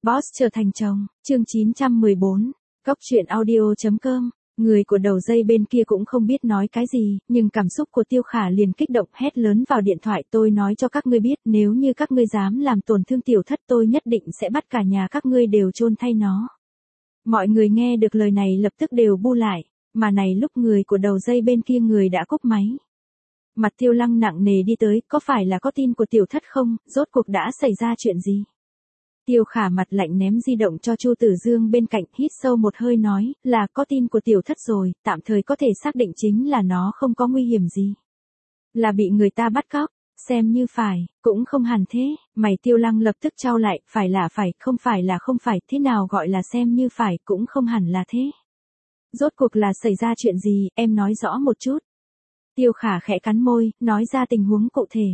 Boss trở thành chồng, chương 914, Cốc truyện audio.com. Người của đầu dây bên kia cũng không biết nói cái gì, nhưng cảm xúc của Tiêu Khả liền kích động hét lớn vào điện thoại, tôi nói cho các ngươi biết, nếu như các ngươi dám làm tổn thương tiểu thất tôi nhất định sẽ bắt cả nhà các ngươi đều chôn thay nó. Mọi người nghe được lời này lập tức đều bu lại, mà này lúc người của đầu dây bên kia người đã cúp máy. Mặt Tiêu Lăng nặng nề đi tới, có phải là có tin của tiểu thất không, rốt cuộc đã xảy ra chuyện gì? Tiêu Khả mặt lạnh ném di động cho Chu Tử Dương bên cạnh, hít sâu một hơi nói, là có tin của tiểu thất rồi, tạm thời có thể xác định chính là nó không có nguy hiểm gì. Là bị người ta bắt cóc, xem như phải, cũng không hẳn thế, mày Tiêu Lăng lập tức trao lại, phải là phải, không phải là không phải, thế nào gọi là xem như phải, cũng không hẳn là thế. Rốt cuộc là xảy ra chuyện gì, em nói rõ một chút. Tiêu Khả khẽ cắn môi, nói ra tình huống cụ thể.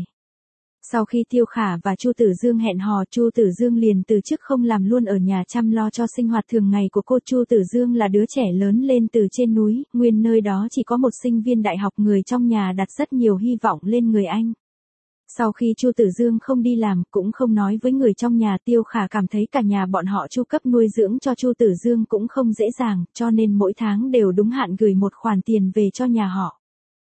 Sau khi Tiêu Khả và Chu Tử Dương hẹn hò, Chu Tử Dương liền từ chức không làm luôn ở nhà chăm lo cho sinh hoạt thường ngày của cô. Chu Tử Dương là đứa trẻ lớn lên từ trên núi, nguyên nơi đó chỉ có một sinh viên đại học, người trong nhà đặt rất nhiều hy vọng lên người anh. Sau khi Chu Tử Dương không đi làm, cũng không nói với người trong nhà, Tiêu Khả cảm thấy cả nhà bọn họ chu cấp nuôi dưỡng cho Chu Tử Dương cũng không dễ dàng, cho nên mỗi tháng đều đúng hạn gửi một khoản tiền về cho nhà họ.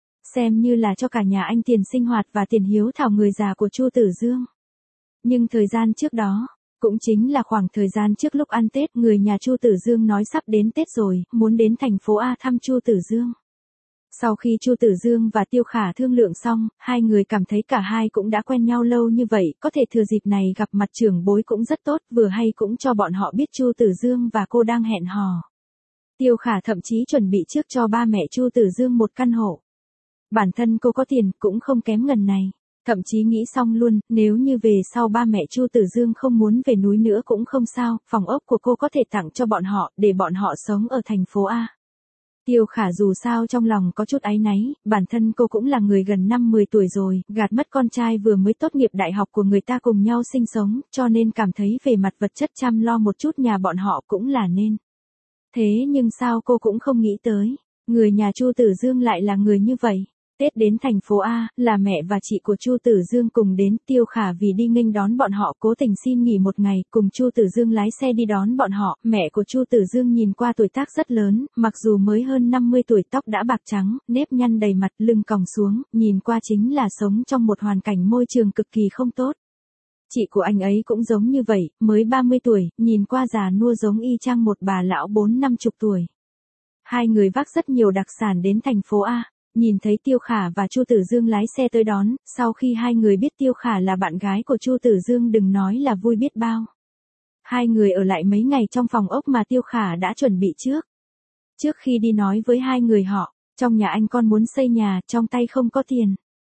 Xem như là cho cả nhà anh tiền sinh hoạt và tiền hiếu thảo người già của Chu Tử Dương. Nhưng thời gian trước đó, cũng chính là khoảng thời gian trước lúc ăn Tết, người nhà Chu Tử Dương nói sắp đến Tết rồi, muốn đến thành phố A thăm Chu Tử Dương. Sau khi Chu Tử Dương và Tiêu Khả thương lượng xong, hai người cảm thấy cả hai cũng đã quen nhau lâu như vậy, có thể thừa dịp này gặp mặt trưởng bối cũng rất tốt, vừa hay cũng cho bọn họ biết Chu Tử Dương và cô đang hẹn hò. Tiêu Khả thậm chí chuẩn bị trước cho ba mẹ Chu Tử Dương một căn hộ. Bản thân cô có tiền cũng không kém ngần này, thậm chí nghĩ xong luôn, nếu như về sau ba mẹ Chu Tử Dương không muốn về núi nữa cũng không sao, phòng ốc của cô có thể tặng cho bọn họ, để bọn họ sống ở thành phố A. Tiêu Khả dù sao trong lòng có chút áy náy, bản thân cô cũng là người gần 50 tuổi rồi, gạt mất con trai vừa mới tốt nghiệp đại học của người ta cùng nhau sinh sống, cho nên cảm thấy về mặt vật chất chăm lo một chút nhà bọn họ cũng là nên. Thế nhưng sao cô cũng không nghĩ tới, người nhà Chu Tử Dương lại là người như vậy. Tết đến thành phố A, là mẹ và chị của Chu Tử Dương cùng đến, Tiêu Khả vì đi nghênh đón bọn họ cố tình xin nghỉ một ngày, cùng Chu Tử Dương lái xe đi đón bọn họ. Mẹ của Chu Tử Dương nhìn qua tuổi tác rất lớn, mặc dù mới hơn 50 tuổi, tóc đã bạc trắng, nếp nhăn đầy mặt, lưng còng xuống, nhìn qua chính là sống trong một hoàn cảnh môi trường cực kỳ không tốt. Chị của anh ấy cũng giống như vậy, mới 30 tuổi, nhìn qua già nua giống y chang một bà lão 40-50 tuổi. Hai người vác rất nhiều đặc sản đến thành phố A. Nhìn thấy Tiêu Khả và Chu Tử Dương lái xe tới đón, sau khi hai người biết Tiêu Khả là bạn gái của Chu Tử Dương đừng nói là vui biết bao. Hai người ở lại mấy ngày trong phòng ốc mà Tiêu Khả đã chuẩn bị trước. Trước khi đi nói với hai người họ, trong nhà anh con muốn xây nhà, trong tay không có tiền.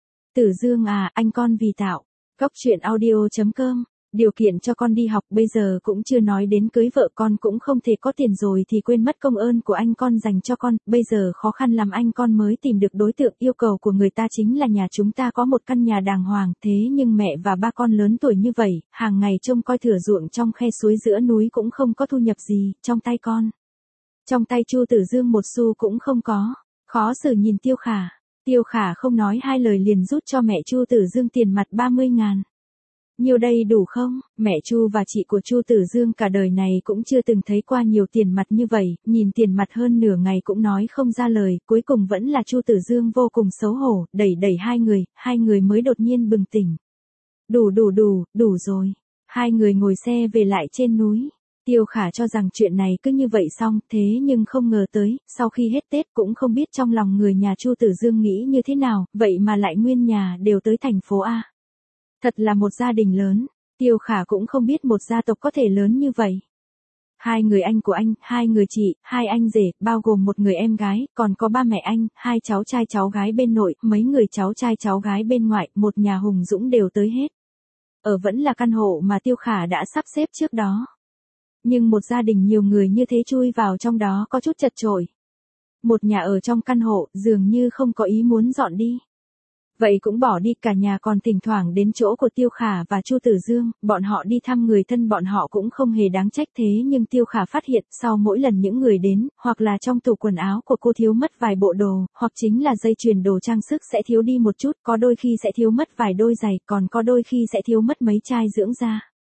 Tử Dương à, anh con vì tạo. Cốc truyện audio.com. Điều kiện cho con đi học bây giờ cũng chưa nói đến cưới vợ, con cũng không thể có tiền rồi thì quên mất công ơn của anh con dành cho con, bây giờ khó khăn lắm anh con mới tìm được đối tượng, yêu cầu của người ta chính là nhà chúng ta có một căn nhà đàng hoàng, thế nhưng mẹ và ba con lớn tuổi như vậy, hàng ngày trông coi thửa ruộng trong khe suối giữa núi cũng không có thu nhập gì, trong tay con. Trong tay Chu Tử Dương một xu cũng không có, khó xử nhìn Tiêu Khả. Tiêu Khả không nói hai lời liền rút cho mẹ Chu Tử Dương tiền mặt 30.000. Nhiều đây đủ không? Mẹ Chu và chị của Chu Tử Dương cả đời này cũng chưa từng thấy qua nhiều tiền mặt như vậy, nhìn tiền mặt hơn nửa ngày cũng nói không ra lời, cuối cùng vẫn là Chu Tử Dương vô cùng xấu hổ, đẩy hai người mới đột nhiên bừng tỉnh. Đủ rồi. Hai người ngồi xe về lại trên núi. Tiêu Khả cho rằng chuyện này cứ như vậy xong, thế nhưng không ngờ tới, sau khi hết Tết cũng không biết trong lòng người nhà Chu Tử Dương nghĩ như thế nào, vậy mà lại nguyên nhà đều tới thành phố A. Thật là một gia đình lớn, Tiêu Khả cũng không biết một gia tộc có thể lớn như vậy. Hai người anh của anh, hai người chị, hai anh rể, bao gồm một người em gái, còn có ba mẹ anh, hai cháu trai cháu gái bên nội, mấy người cháu trai cháu gái bên ngoại, một nhà hùng dũng đều tới hết. Ở vẫn là căn hộ mà Tiêu Khả đã sắp xếp trước đó. Nhưng một gia đình nhiều người như thế chui vào trong đó có chút chật chội. Một nhà ở trong căn hộ, dường như không có ý muốn dọn đi. Vậy cũng bỏ đi, cả nhà còn thỉnh thoảng đến chỗ của Tiêu Khả và Chu Tử Dương, bọn họ đi thăm người thân bọn họ cũng không hề đáng trách, thế nhưng Tiêu Khả phát hiện sau mỗi lần những người đến, hoặc là trong tủ quần áo của cô thiếu mất vài bộ đồ, hoặc chính là dây chuyền đồ trang sức sẽ thiếu đi một chút, có đôi khi sẽ thiếu mất vài đôi giày, còn có đôi khi sẽ thiếu mất mấy chai dưỡng da.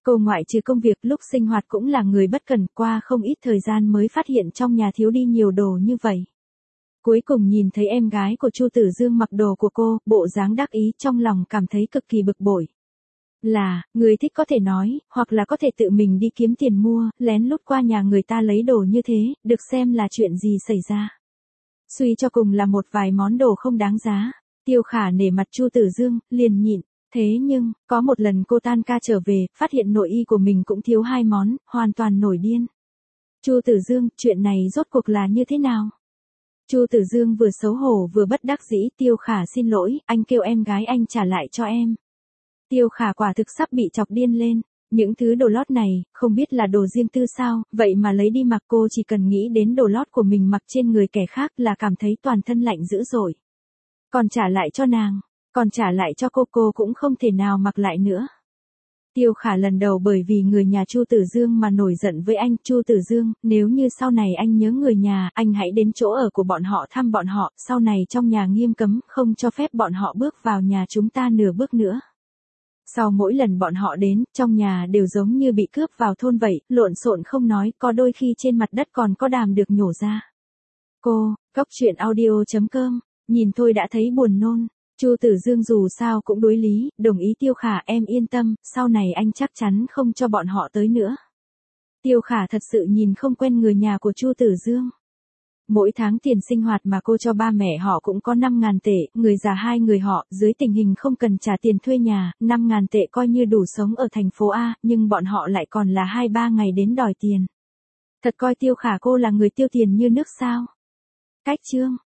Cô ngoại trừ công việc lúc sinh hoạt cũng là người bất cần, qua không ít thời gian mới phát hiện trong nhà thiếu đi nhiều đồ như vậy. Cuối cùng nhìn thấy em gái của Chu Tử Dương mặc đồ của cô, bộ dáng đắc ý, trong lòng cảm thấy cực kỳ bực bội. Người thích có thể nói, hoặc là có thể tự mình đi kiếm tiền mua, lén lút qua nhà người ta lấy đồ như thế, được xem là chuyện gì xảy ra. Suy cho cùng là một vài món đồ không đáng giá. Tiêu Khả nể mặt Chu Tử Dương, liền nhịn. Thế nhưng, có một lần cô tan ca trở về, phát hiện nội y của mình cũng thiếu 2 món, hoàn toàn nổi điên. Chu Tử Dương, chuyện này rốt cuộc là như thế nào? Chu Tử Dương vừa xấu hổ vừa bất đắc dĩ. Tiêu Khả xin lỗi, anh kêu em gái anh trả lại cho em. Tiêu Khả quả thực sắp bị chọc điên lên. Những thứ đồ lót này, không biết là đồ riêng tư sao, vậy mà lấy đi mặc, cô chỉ cần nghĩ đến đồ lót của mình mặc trên người kẻ khác là cảm thấy toàn thân lạnh dữ dội. Còn trả lại cho nàng, còn trả lại cho cô cũng không thể nào mặc lại nữa. Tiêu Khả lần đầu bởi vì người nhà Chu Tử Dương mà nổi giận với anh. Chu Tử Dương, nếu như sau này anh nhớ người nhà, anh hãy đến chỗ ở của bọn họ thăm bọn họ, sau này trong nhà nghiêm cấm, không cho phép bọn họ bước vào nhà chúng ta nửa bước nữa. Sau mỗi lần bọn họ đến, trong nhà đều giống như bị cướp vào thôn vậy, lộn xộn không nói, có đôi khi trên mặt đất còn có đàm được nhổ ra. Cóc truyện audio.com, nhìn thôi đã thấy buồn nôn. Chu Tử Dương dù sao cũng đối lý, đồng ý. Tiêu Khả, em yên tâm, sau này anh chắc chắn không cho bọn họ tới nữa. Tiêu Khả thật sự nhìn không quen người nhà của Chu Tử Dương. Mỗi tháng tiền sinh hoạt mà cô cho ba mẹ họ cũng có 5.000 tệ, người già 2 người họ, dưới tình hình không cần trả tiền thuê nhà, 5.000 tệ coi như đủ sống ở thành phố A, nhưng bọn họ lại còn là 2-3 ngày đến đòi tiền. Thật coi Tiêu Khả cô là người tiêu tiền như nước sao? Cách chương